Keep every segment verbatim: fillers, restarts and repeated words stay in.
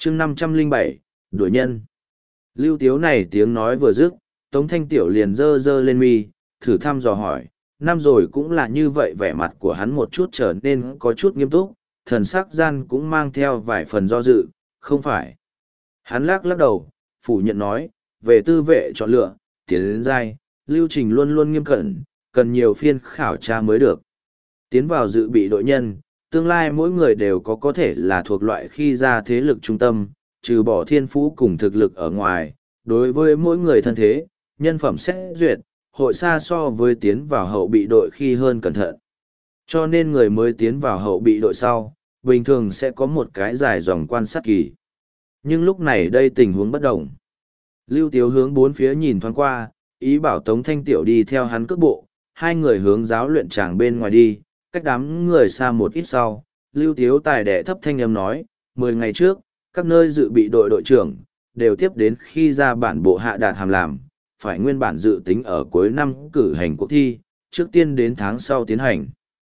chương năm trăm lẻ bảy, đuổi nhân. Lưu Tiếu này tiếng nói vừa dứt, Tống Thanh Tiểu liền dơ dơ lên mi, thử thăm dò hỏi, năm rồi cũng là như vậy, vẻ mặt của hắn một chút trở nên có chút nghiêm túc, thần sắc gian cũng mang theo vài phần do dự, không phải. Hắn lắc lắc đầu, phủ nhận nói, về tư vệ chọn lựa, tiến đến giai, lưu trình luôn luôn nghiêm cẩn, cần nhiều phiên khảo tra mới được. Tiến vào dự bị đội nhân, tương lai mỗi người đều có có thể là thuộc loại khi ra thế lực trung tâm, trừ bỏ thiên phú cùng thực lực ở ngoài, đối với mỗi người thân thế, nhân phẩm xét duyệt, hội xa so với tiến vào hậu bị đội khi hơn cẩn thận. Cho nên người mới tiến vào hậu bị đội sau, bình thường sẽ có một cái dài dòng quan sát kỳ. Nhưng lúc này đây tình huống bất đồng. Lưu Tiếu hướng bốn phía nhìn thoáng qua, ý bảo Tống Thanh Tiểu đi theo hắn cước bộ, hai người hướng giáo luyện tràng bên ngoài đi, cách đám người xa một ít sau. Lưu Tiếu tài đệ thấp thanh âm nói, mười ngày trước, các nơi dự bị đội đội trưởng, đều tiếp đến khi ra bản bộ hạ đạt hàm làm, phải nguyên bản dự tính ở cuối năm cử hành cuộc thi, trước tiên đến tháng sau tiến hành.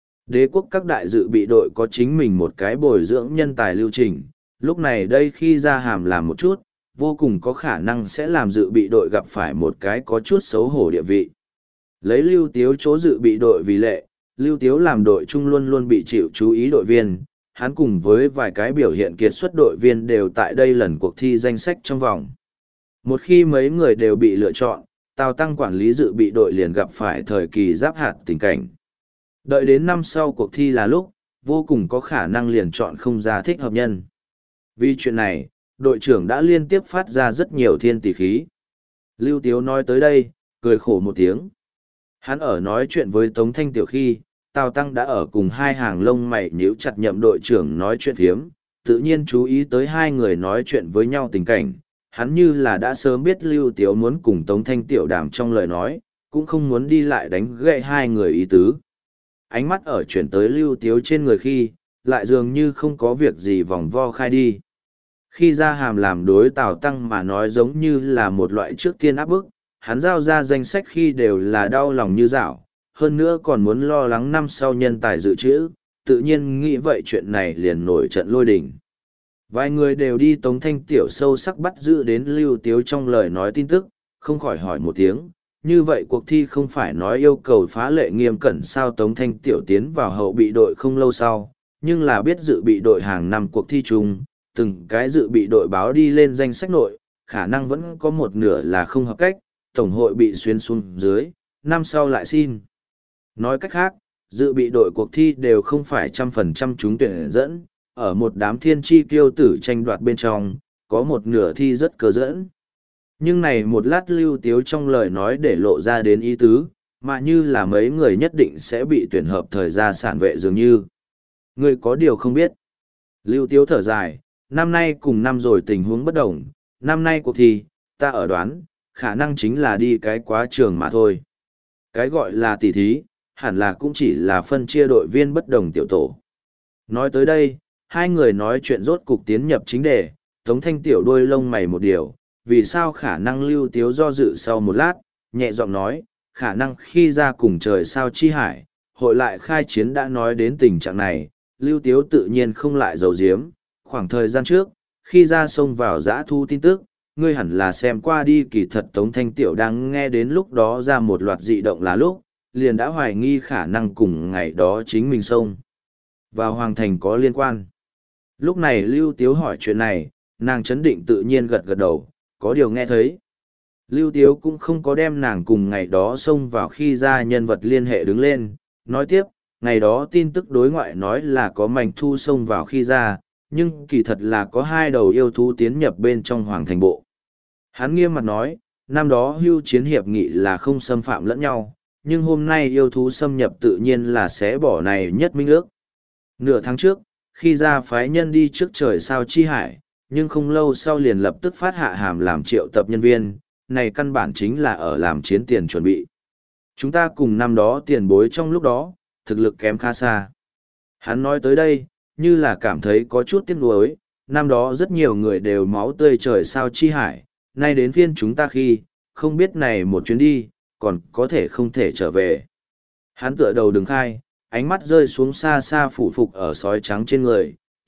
Đế quốc các đại dự bị đội có chính mình một cái bồi dưỡng nhân tài lưu trình, lúc này đây khi ra hàm làm một chút, vô cùng có khả năng sẽ làm dự bị đội gặp phải một cái có chút xấu hổ địa vị. Lấy Lưu Tiếu chỗ dự bị đội vì lệ, Lưu Tiếu làm đội chung luôn luôn bị chịu chú ý đội viên, hắn cùng với vài cái biểu hiện kiệt xuất đội viên đều tại đây lần cuộc thi danh sách trong vòng. Một khi mấy người đều bị lựa chọn, Tào Tăng quản lý dự bị đội liền gặp phải thời kỳ giáp hạt tình cảnh. Đợi đến năm sau cuộc thi là lúc, vô cùng có khả năng liền chọn không ra thích hợp nhân. Vì chuyện này, đội trưởng đã liên tiếp phát ra rất nhiều thiên tỷ khí. Lưu Tiếu nói tới đây, cười khổ một tiếng. Hắn ở nói chuyện với Tống Thanh Tiểu khi, Tào Tăng đã ở cùng hai hàng lông mày nhíu chặt nhậm đội trưởng nói chuyện phiếm, tự nhiên chú ý tới hai người nói chuyện với nhau tình cảnh. Hắn như là đã sớm biết Lưu Tiếu muốn cùng Tống Thanh Tiểu đàm trong lời nói, cũng không muốn đi lại đánh gậy hai người ý tứ. Ánh mắt ở chuyển tới Lưu Tiếu trên người khi, lại dường như không có việc gì vòng vo khai đi. Khi ra hàm làm đối Tào Tăng mà nói giống như là một loại trước tiên áp bức, hắn giao ra danh sách khi đều là đau lòng như dạo, hơn nữa còn muốn lo lắng năm sau nhân tài dự trữ, tự nhiên nghĩ vậy chuyện này liền nổi trận lôi đình. Vài người đều đi Tống Thanh Tiểu sâu sắc bắt giữ đến Lưu Tiếu trong lời nói tin tức, không khỏi hỏi một tiếng, như vậy cuộc thi không phải nói yêu cầu phá lệ nghiêm cẩn sao? Tống Thanh Tiểu tiến vào hậu bị đội không lâu sau, nhưng là biết dự bị đội hàng năm cuộc thi chung, từng cái dự bị đội báo đi lên danh sách nội, khả năng vẫn có một nửa là không hợp cách, tổng hội bị xuyên xuống dưới, năm sau lại xin. Nói cách khác, dự bị đội cuộc thi đều không phải trăm phần trăm trúng tuyển dẫn, ở một đám thiên chi kiêu tử tranh đoạt bên trong, có một nửa thi rất cơ dẫn. Nhưng này một lát Lưu Tiếu trong lời nói để lộ ra đến ý tứ, mà như là mấy người nhất định sẽ bị tuyển hợp thời gia sản vệ dường như. Người có điều không biết. Lưu Tiếu thở dài, năm nay cùng năm rồi tình huống bất đồng, năm nay cuộc thi, ta ở đoán, khả năng chính là đi cái quá trường mà thôi. Cái gọi là tỷ thí, hẳn là cũng chỉ là phân chia đội viên bất đồng tiểu tổ. Nói tới đây, hai người nói chuyện rốt cục tiến nhập chính đề, Tống Thanh Tiểu đuôi lông mày một điều, vì sao khả năng Lưu Tiếu do dự sau một lát, nhẹ giọng nói, khả năng khi ra cùng trời sao chi hải, hội lại khai chiến đã nói đến tình trạng này, Lưu Tiếu tự nhiên không lại giấu giếm, khoảng thời gian trước, khi ra xông vào giã thu tin tức, ngươi hẳn là xem qua đi. Kỳ thật Tống Thanh Tiểu đang nghe đến lúc đó ra một loạt dị động là lúc, liền đã hoài nghi khả năng cùng ngày đó chính mình xông vào Hoàng Thành có liên quan. Lúc này Lưu Tiếu hỏi chuyện này, nàng chấn định tự nhiên gật gật đầu, có điều nghe thấy. Lưu Tiếu cũng không có đem nàng cùng ngày đó xông vào khi ra nhân vật liên hệ đứng lên, nói tiếp, ngày đó tin tức đối ngoại nói là có mảnh thu xông vào khi ra, nhưng kỳ thật là có hai đầu yêu thú tiến nhập bên trong Hoàng Thành bộ. Hắn nghiêm mặt nói, năm đó hưu chiến hiệp nghị là không xâm phạm lẫn nhau, nhưng hôm nay yêu thú xâm nhập tự nhiên là sẽ bỏ này nhất minh ước. Nửa tháng trước, khi ra phái nhân đi trước trời sao chi hải, nhưng không lâu sau liền lập tức phát hạ hàm làm triệu tập nhân viên, này căn bản chính là ở làm chiến tiền chuẩn bị. Chúng ta cùng năm đó tiền bối trong lúc đó, thực lực kém khá xa. Hắn nói tới đây, như là cảm thấy có chút tiếc nuối, năm đó rất nhiều người đều máu tươi trời sao chi hải, nay đến phiên chúng ta khi, không biết này một chuyến đi, còn có thể không thể trở về. Hắn tựa đầu đứng khai, ánh mắt rơi xuống xa xa phủ phục ở sói trắng trên người,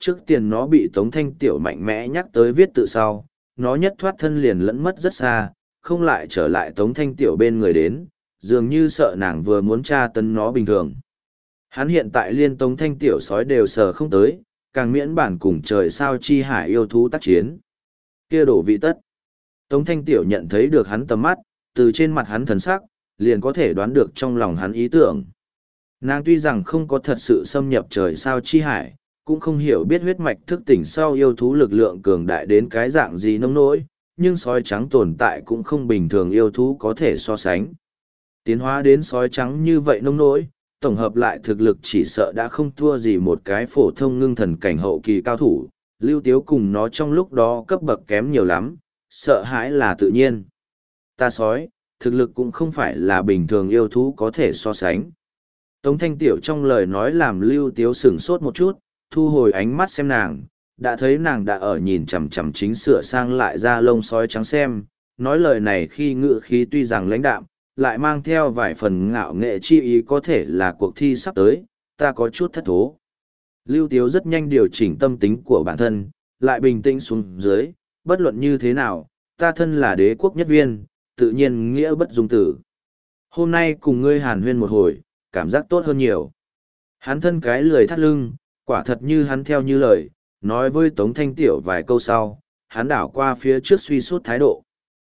trước tiền nó bị Tống Thanh Tiểu mạnh mẽ nhắc tới viết tự sau, nó nhất thoát thân liền lẫn mất rất xa, không lại trở lại Tống Thanh Tiểu bên người đến, dường như sợ nàng vừa muốn tra tấn nó bình thường. Hắn hiện tại liên Tống Thanh Tiểu sói đều sờ không tới, càng miễn bản cùng trời sao chi hải yêu thú tác chiến. Kia đổ vị tất. Tống Thanh Tiểu nhận thấy được hắn tầm mắt, từ trên mặt hắn thần sắc, liền có thể đoán được trong lòng hắn ý tưởng. Nàng tuy rằng không có thật sự xâm nhập trời sao chi hải, cũng không hiểu biết huyết mạch thức tỉnh sau yêu thú lực lượng cường đại đến cái dạng gì nông nỗi, nhưng sói trắng tồn tại cũng không bình thường yêu thú có thể so sánh. Tiến hóa đến sói trắng như vậy nông nỗi, tổng hợp lại thực lực chỉ sợ đã không thua gì một cái phổ thông ngưng thần cảnh hậu kỳ cao thủ, Lưu Tiếu cùng nó trong lúc đó cấp bậc kém nhiều lắm, sợ hãi là tự nhiên. Ta sói, thực lực cũng không phải là bình thường yêu thú có thể so sánh. Tống Thanh Tiểu trong lời nói làm Lưu Tiếu sửng sốt một chút, thu hồi ánh mắt xem nàng, đã thấy nàng đã ở nhìn chằm chằm chính sửa sang lại ra lông sói trắng xem, nói lời này khi ngự khí tuy rằng lãnh đạm, lại mang theo vài phần ngạo nghệ chi ý có thể là cuộc thi sắp tới, ta có chút thất thố. Lưu Tiếu rất nhanh điều chỉnh tâm tính của bản thân, lại bình tĩnh xuống dưới, bất luận như thế nào, ta thân là đế quốc nhất viên, tự nhiên nghĩa bất dung tử. Hôm nay cùng ngươi hàn huyên một hồi, cảm giác tốt hơn nhiều. Hắn thân cái lười thắt lưng, quả thật như hắn theo như lời, nói với Tống Thanh Tiểu vài câu sau, hắn đảo qua phía trước suy sút thái độ.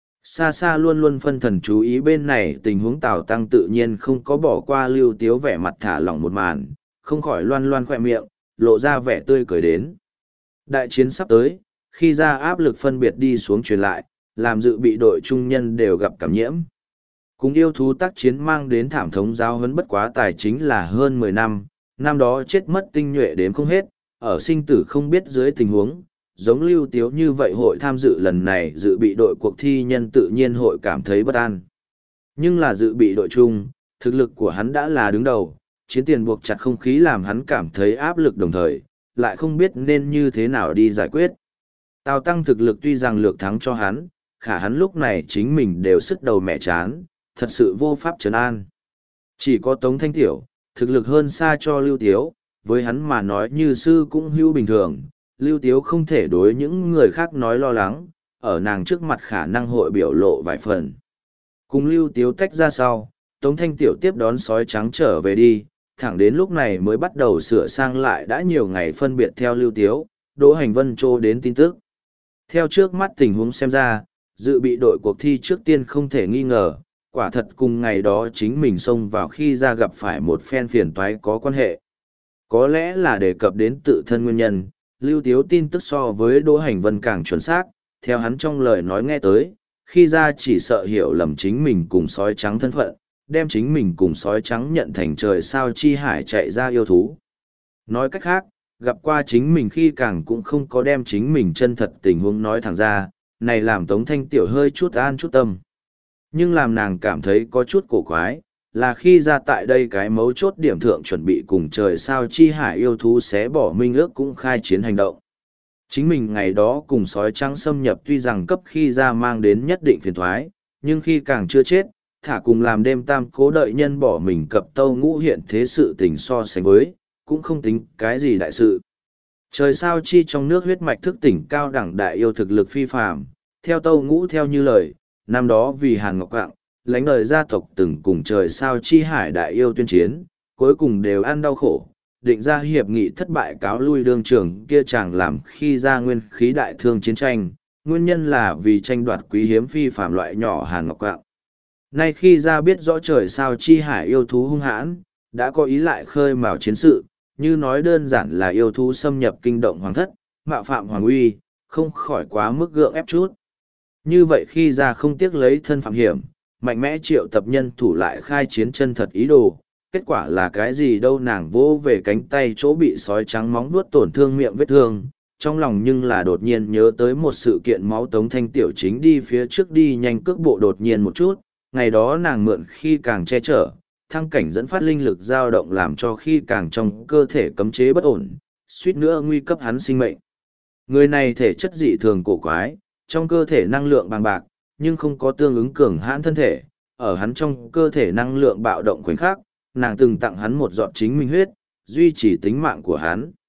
Xa xa luôn luôn phân thần chú ý bên này tình huống Tào Tăng tự nhiên không có bỏ qua Lưu Tiếu vẻ mặt thả lỏng một màn, không khỏi loan loan khỏe miệng, lộ ra vẻ tươi cười đến. Đại chiến sắp tới, khi ra áp lực phân biệt đi xuống truyền lại, làm dự bị đội trung nhân đều gặp cảm nhiễm. Cùng yêu thú tác chiến mang đến thảm thống giáo huấn bất quá tài chính là hơn mười năm, năm đó chết mất tinh nhuệ đếm không hết, ở sinh tử không biết dưới tình huống, giống Lưu Tiếu như vậy hội tham dự lần này dự bị đội cuộc thi nhân tự nhiên hội cảm thấy bất an. Nhưng là dự bị đội chung, thực lực của hắn đã là đứng đầu, chiến tiền buộc chặt không khí làm hắn cảm thấy áp lực đồng thời, lại không biết nên như thế nào đi giải quyết. Tào Tăng thực lực tuy rằng lược thắng cho hắn, khả hắn lúc này chính mình đều sức đầu mẹ chán, thật sự vô pháp trấn an. Chỉ có Tống Thanh Tiểu, thực lực hơn xa cho Lưu Tiếu, với hắn mà nói như sư cũng hữu bình thường, Lưu Tiếu không thể đối những người khác nói lo lắng, ở nàng trước mặt khả năng hội biểu lộ vài phần. Cùng Lưu Tiếu tách ra sau, Tống Thanh Tiểu tiếp đón sói trắng trở về đi, thẳng đến lúc này mới bắt đầu sửa sang lại đã nhiều ngày phân biệt theo Lưu Tiếu, Đỗ Hành Vân trô đến tin tức. Theo trước mắt tình huống xem ra, dự bị đội cuộc thi trước tiên không thể nghi ngờ, quả thật cùng ngày đó chính mình xông vào khi ra gặp phải một phen phiền toái có quan hệ. Có lẽ là đề cập đến tự thân nguyên nhân, Lưu Tiếu tin tức so với Đỗ Hành Vân càng chuẩn xác, theo hắn trong lời nói nghe tới, khi ra chỉ sợ hiểu lầm chính mình cùng sói trắng thân phận, đem chính mình cùng sói trắng nhận thành trời sao chi hải chạy ra yêu thú. Nói cách khác, gặp qua chính mình khi càng cũng không có đem chính mình chân thật tình huống nói thẳng ra, này làm Tống Thanh Tiểu hơi chút an chút tâm. Nhưng làm nàng cảm thấy có chút cổ quái, là khi ra tại đây cái mấu chốt điểm thượng chuẩn bị cùng trời sao chi hải yêu thú xé bỏ minh ước cũng khai chiến hành động. Chính mình ngày đó cùng sói trắng xâm nhập tuy rằng cấp khi ra mang đến nhất định phiền thoái, nhưng khi càng chưa chết, thả cùng làm đêm tam cố đợi nhân bỏ mình cập tâu ngũ hiện thế sự tình so sánh với, cũng không tính cái gì đại sự. Trời sao chi trong nước huyết mạch thức tỉnh cao đẳng đại yêu thực lực phi phàm, theo tâu ngũ theo như lời, năm đó vì Hàn Ngọc Quạng, lãnh đời gia tộc từng cùng trời sao chi hải đại yêu tuyên chiến, cuối cùng đều ăn đau khổ, định ra hiệp nghị thất bại cáo lui đương trường kia chàng làm khi ra nguyên khí đại thương chiến tranh, nguyên nhân là vì tranh đoạt quý hiếm phi phạm loại nhỏ Hàn Ngọc Quạng. Nay khi ra biết rõ trời sao chi hải yêu thú hung hãn, đã có ý lại khơi mào chiến sự, như nói đơn giản là yêu thú xâm nhập kinh động hoàng thất, mạo phạm hoàng uy, không khỏi quá mức gượng ép chút. Như vậy khi ra không tiếc lấy thân phạm hiểm, mạnh mẽ triệu tập nhân thủ lại khai chiến chân thật ý đồ, kết quả là cái gì đâu nàng vỗ về cánh tay chỗ bị sói trắng móng vuốt tổn thương miệng vết thương, trong lòng nhưng là đột nhiên nhớ tới một sự kiện máu Tống Thanh Tiểu chính đi phía trước đi nhanh cước bộ đột nhiên một chút, ngày đó nàng mượn khi càng che chở, thăng cảnh dẫn phát linh lực dao động làm cho khi càng trong cơ thể cấm chế bất ổn, suýt nữa nguy cấp hắn sinh mệnh. Người này thể chất dị thường cổ quái, trong cơ thể năng lượng bằng bạc, nhưng không có tương ứng cường hãn thân thể, ở hắn trong cơ thể năng lượng bạo động khoảnh khắc, nàng từng tặng hắn một giọt chính minh huyết, duy trì tính mạng của hắn.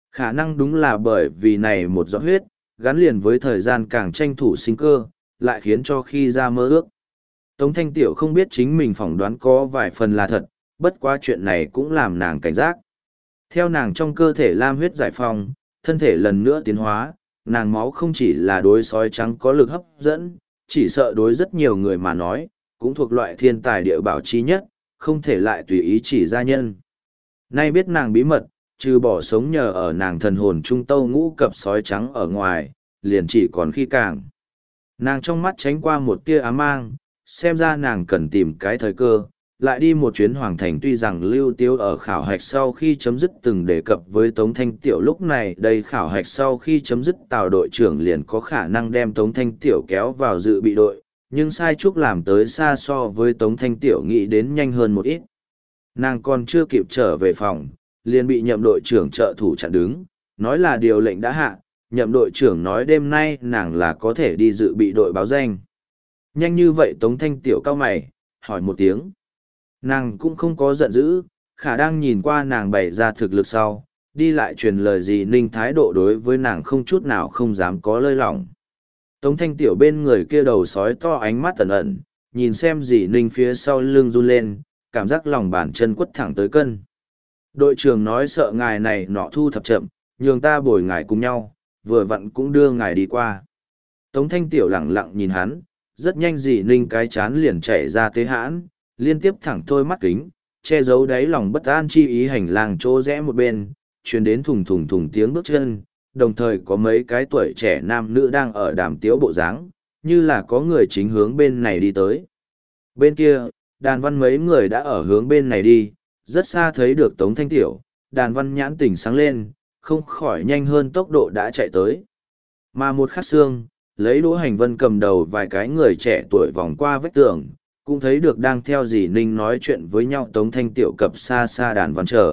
Khả năng đúng là bởi vì này một giọt huyết, gắn liền với thời gian càng tranh thủ sinh cơ, lại khiến cho khi ra mơ ước. Tống Thanh Tiểu không biết chính mình phỏng đoán có vài phần là thật, bất quá chuyện này cũng làm nàng cảnh giác. Theo nàng trong cơ thể lam huyết giải phóng, thân thể lần nữa tiến hóa, nàng máu không chỉ là đối sói trắng có lực hấp dẫn, chỉ sợ đối rất nhiều người mà nói, cũng thuộc loại thiên tài địa bảo chi nhất, không thể lại tùy ý chỉ ra nhân. Nay biết nàng bí mật, trừ bỏ sống nhờ ở nàng thần hồn trung tâu ngũ cập sói trắng ở ngoài, liền chỉ còn khi càng. Nàng trong mắt tránh qua một tia ám mang, xem ra nàng cần tìm cái thời cơ, lại đi một chuyến hoàng thành. Tuy rằng Lưu Tiếu ở khảo hạch sau khi chấm dứt từng đề cập với Tống Thanh Tiểu, lúc này đây khảo hạch sau khi chấm dứt Tào đội trưởng liền có khả năng đem Tống Thanh Tiểu kéo vào dự bị đội, nhưng sai chúc làm tới xa so với Tống Thanh Tiểu nghĩ đến nhanh hơn một ít. Nàng còn chưa kịp trở về phòng, liền bị nhậm đội trưởng trợ thủ chặn đứng, nói là điều lệnh đã hạ, nhậm đội trưởng nói đêm nay nàng là có thể đi dự bị đội báo danh. Nhanh như vậy Tống Thanh Tiểu cao mày, hỏi một tiếng. Nàng cũng không có giận dữ, khả đang nhìn qua nàng bày ra thực lực sau, đi lại truyền lời gì ninh thái độ đối với nàng không chút nào không dám có lơi lỏng. Tống Thanh Tiểu bên người kia đầu sói to ánh mắt ẩn ẩn, nhìn xem dì ninh phía sau lưng run lên, cảm giác lòng bàn chân quất thẳng tới cân. Đội trưởng nói sợ ngài này nọ thu thập chậm, nhường ta bồi ngài cùng nhau, vừa vặn cũng đưa ngài đi qua. Tống Thanh Tiểu lẳng lặng nhìn hắn, rất nhanh dì ninh cái chán liền chảy ra tế hãn, liên tiếp thẳng thôi mắt kính, che giấu đáy lòng bất an chi ý hành lang chỗ rẽ một bên, truyền đến thùng thùng thùng tiếng bước chân, đồng thời có mấy cái tuổi trẻ nam nữ đang ở đàm tiếu bộ dáng, như là có người chính hướng bên này đi tới. Bên kia, đàn văn mấy người đã ở hướng bên này đi, rất xa thấy được Tống Thanh Tiểu, đàn văn nhãn tỉnh sáng lên, không khỏi nhanh hơn tốc độ đã chạy tới. Mà một khắc xương, lấy Đỗ Hành Vân cầm đầu vài cái người trẻ tuổi vòng qua vách tường, cũng thấy được đang theo dì ninh nói chuyện với nhau Tống Thanh Tiểu cập xa xa đàn văn chờ.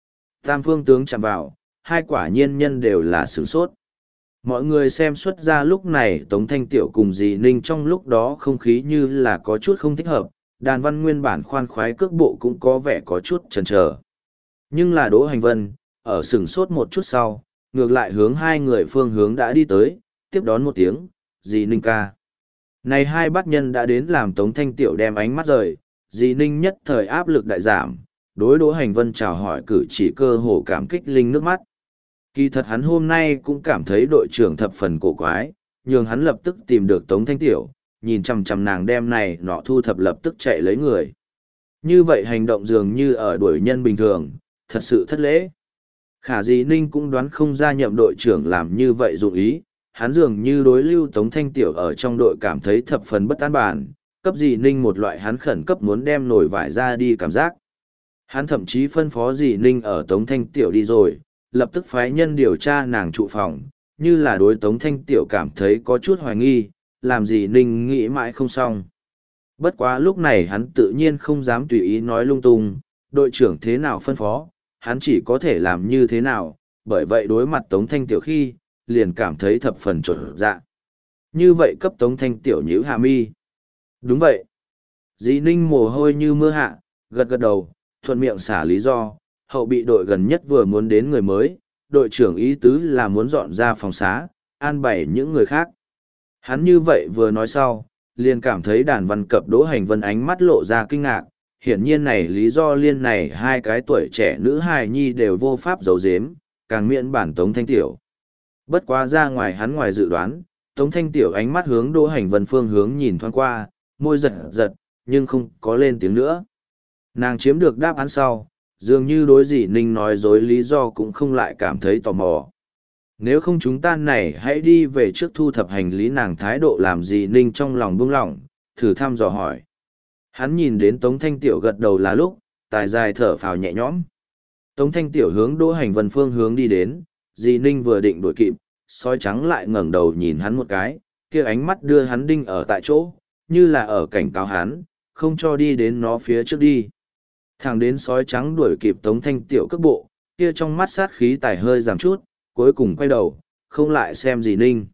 Tam phương tướng chạm vào, hai quả nhiên nhân đều là sửng sốt. Mọi người xem xuất ra lúc này Tống Thanh Tiểu cùng dì ninh trong lúc đó không khí như là có chút không thích hợp, đàn văn nguyên bản khoan khoái cước bộ cũng có vẻ có chút chần chờ. Nhưng là Đỗ Hành Vân, ở sửng sốt một chút sau, ngược lại hướng hai người phương hướng đã đi tới, tiếp đón một tiếng, dì ninh ca. Này hai bát nhân đã đến làm Tống Thanh Tiểu đem ánh mắt rời, dì ninh nhất thời áp lực đại giảm, đối Đỗ Hành Vân chào hỏi cử chỉ cơ hồ cảm kích linh nước mắt. Kỳ thật hắn hôm nay cũng cảm thấy đội trưởng thập phần cổ quái, nhường hắn lập tức tìm được Tống Thanh Tiểu, nhìn chằm chằm nàng đem này nọ thu thập lập tức chạy lấy người. Như vậy hành động dường như ở đuổi nhân bình thường, thật sự thất lễ. Khả dì ninh cũng đoán không ra nhậm đội trưởng làm như vậy dụng ý, hắn dường như đối lưu Tống Thanh Tiểu ở trong đội cảm thấy thập phần bất an bản, cấp dì ninh một loại hắn khẩn cấp muốn đem nổi vải ra đi cảm giác. Hắn thậm chí phân phó dì ninh ở Tống Thanh Tiểu đi rồi, lập tức phái nhân điều tra nàng trụ phòng, như là đối Tống Thanh Tiểu cảm thấy có chút hoài nghi, làm dì ninh nghĩ mãi không xong. Bất quá lúc này hắn tự nhiên không dám tùy ý nói lung tung, đội trưởng thế nào phân phó, hắn chỉ có thể làm như thế nào, bởi vậy đối mặt Tống Thanh Tiểu khi, liền cảm thấy thập phần trộn dạ. Như vậy cấp Tống Thanh Tiểu nhíu hạ mi. Đúng vậy. Dì ninh mồ hôi như mưa hạ, gật gật đầu, thuận miệng xả lý do, hậu bị đội gần nhất vừa muốn đến người mới, đội trưởng ý tứ là muốn dọn ra phòng xá, an bày những người khác. Hắn như vậy vừa nói sau, liền cảm thấy đàn văn cập Đỗ Hành Vân ánh mắt lộ ra kinh ngạc, hiển nhiên này lý do liên này hai cái tuổi trẻ nữ hài nhi đều vô pháp giấu giếm, càng miễn bản Tống Thanh Tiểu. Bất quá ra ngoài hắn ngoài dự đoán, Tống Thanh Tiểu ánh mắt hướng Đỗ Hành Vân phương hướng nhìn thoáng qua, môi giật giật, nhưng không có lên tiếng nữa. Nàng chiếm được đáp án sau, dường như đối dì ninh nói dối lý do cũng không lại cảm thấy tò mò. Nếu không chúng ta này hãy đi về trước thu thập hành lý, nàng thái độ làm dì ninh trong lòng buông lỏng, thử thăm dò hỏi. Hắn nhìn đến Tống Thanh Tiểu gật đầu là lúc, tài dài thở phào nhẹ nhõm. Tống Thanh Tiểu hướng Đỗ Hành Vân phương hướng đi đến, dì ninh vừa định đuổi kịp, sói trắng lại ngẩng đầu nhìn hắn một cái, kia ánh mắt đưa hắn đinh ở tại chỗ, như là ở cảnh cáo hắn, không cho đi đến nó phía trước đi. Thẳng đến sói trắng đuổi kịp Tống Thanh Tiểu cước bộ, kia trong mắt sát khí tải hơi giảm chút, cuối cùng quay đầu, không lại xem dì ninh.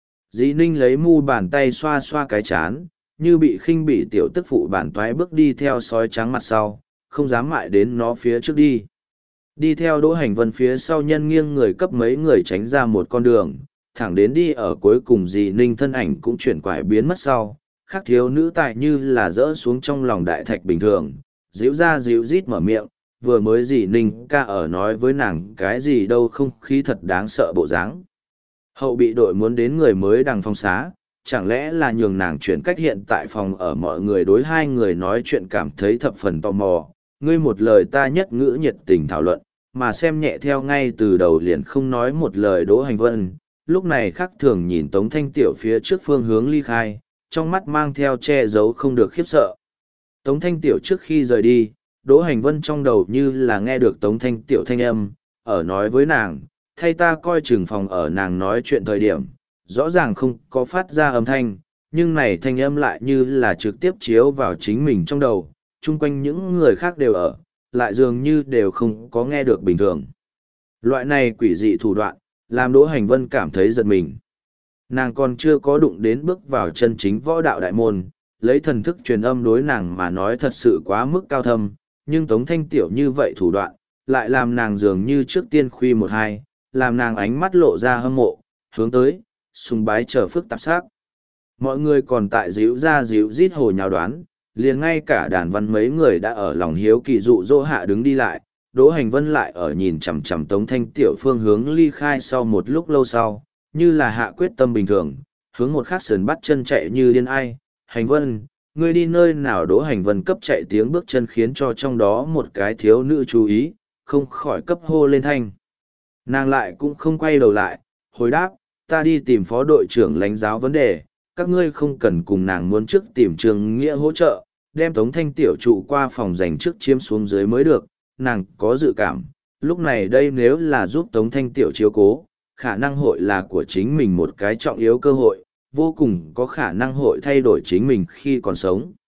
Dì ninh lấy mu bàn tay xoa xoa cái chán, như bị khinh bị tiểu tức phụ bản toái bước đi theo sói trắng mặt sau, không dám mại đến nó phía trước đi. Đi theo Đỗ Hành Vân phía sau nhân nghiêng người cấp mấy người tránh ra một con đường, thẳng đến đi ở cuối cùng dì Ninh thân ảnh cũng chuyển quải biến mất sau, khác thiếu nữ tại như là rỡ xuống trong lòng đại thạch bình thường, dịu ra dịu rít mở miệng, vừa mới dì Ninh ca ở nói với nàng cái gì đâu không khí thật đáng sợ bộ dáng. Hậu bị đội muốn đến người mới đằng phong xá, chẳng lẽ là nhường nàng chuyển cách hiện tại phòng ở mọi người đối hai người nói chuyện cảm thấy thập phần tò mò, ngươi một lời ta nhất ngữ nhiệt tình thảo luận, mà xem nhẹ theo ngay từ đầu liền không nói một lời Đỗ Hành Vân, lúc này khắc thường nhìn Tống Thanh Tiểu phía trước phương hướng ly khai, trong mắt mang theo che giấu không được khiếp sợ. Tống Thanh Tiểu trước khi rời đi, Đỗ Hành Vân trong đầu như là nghe được Tống Thanh Tiểu thanh âm, ở nói với nàng, thay ta coi chừng phòng ở nàng nói chuyện thời điểm, rõ ràng không có phát ra âm thanh, nhưng này thanh âm lại như là trực tiếp chiếu vào chính mình trong đầu, chung quanh những người khác đều ở, lại dường như đều không có nghe được bình thường. Loại này quỷ dị thủ đoạn, làm Đỗ Hành Vân cảm thấy giật mình. Nàng còn chưa có đụng đến bước vào chân chính võ đạo đại môn, lấy thần thức truyền âm đối nàng mà nói thật sự quá mức cao thâm, nhưng Tống Thanh Tiểu như vậy thủ đoạn, lại làm nàng dường như trước tiên khuy một hai, làm nàng ánh mắt lộ ra hâm mộ, hướng tới, sùng bái trở phức tạp sắc. Mọi người còn tại díu ra díu rít hồ nhào đoán, liền ngay cả đàn văn mấy người đã ở lòng hiếu kỳ dụ dỗ hạ đứng đi lại, Đỗ Hành Vân lại ở nhìn chằm chằm Tống Thanh Tiểu phương hướng ly khai sau một lúc lâu sau, như là hạ quyết tâm bình thường, hướng một khắc sườn bắt chân chạy như điên ai. Hành Vân, ngươi đi nơi nào? Đỗ Hành Vân cấp chạy tiếng bước chân khiến cho trong đó một cái thiếu nữ chú ý, không khỏi cấp hô lên thanh. Nàng lại cũng không quay đầu lại, hồi đáp, ta đi tìm phó đội trưởng lãnh giáo vấn đề, các ngươi không cần cùng nàng muốn trước tìm Trường Nghĩa hỗ trợ, đem Tống Thanh Tiểu trụ qua phòng dành trước chiếm xuống dưới mới được, nàng có dự cảm, lúc này đây nếu là giúp Tống Thanh Tiểu chiếu cố, khả năng hội là của chính mình một cái trọng yếu cơ hội, vô cùng có khả năng hội thay đổi chính mình khi còn sống.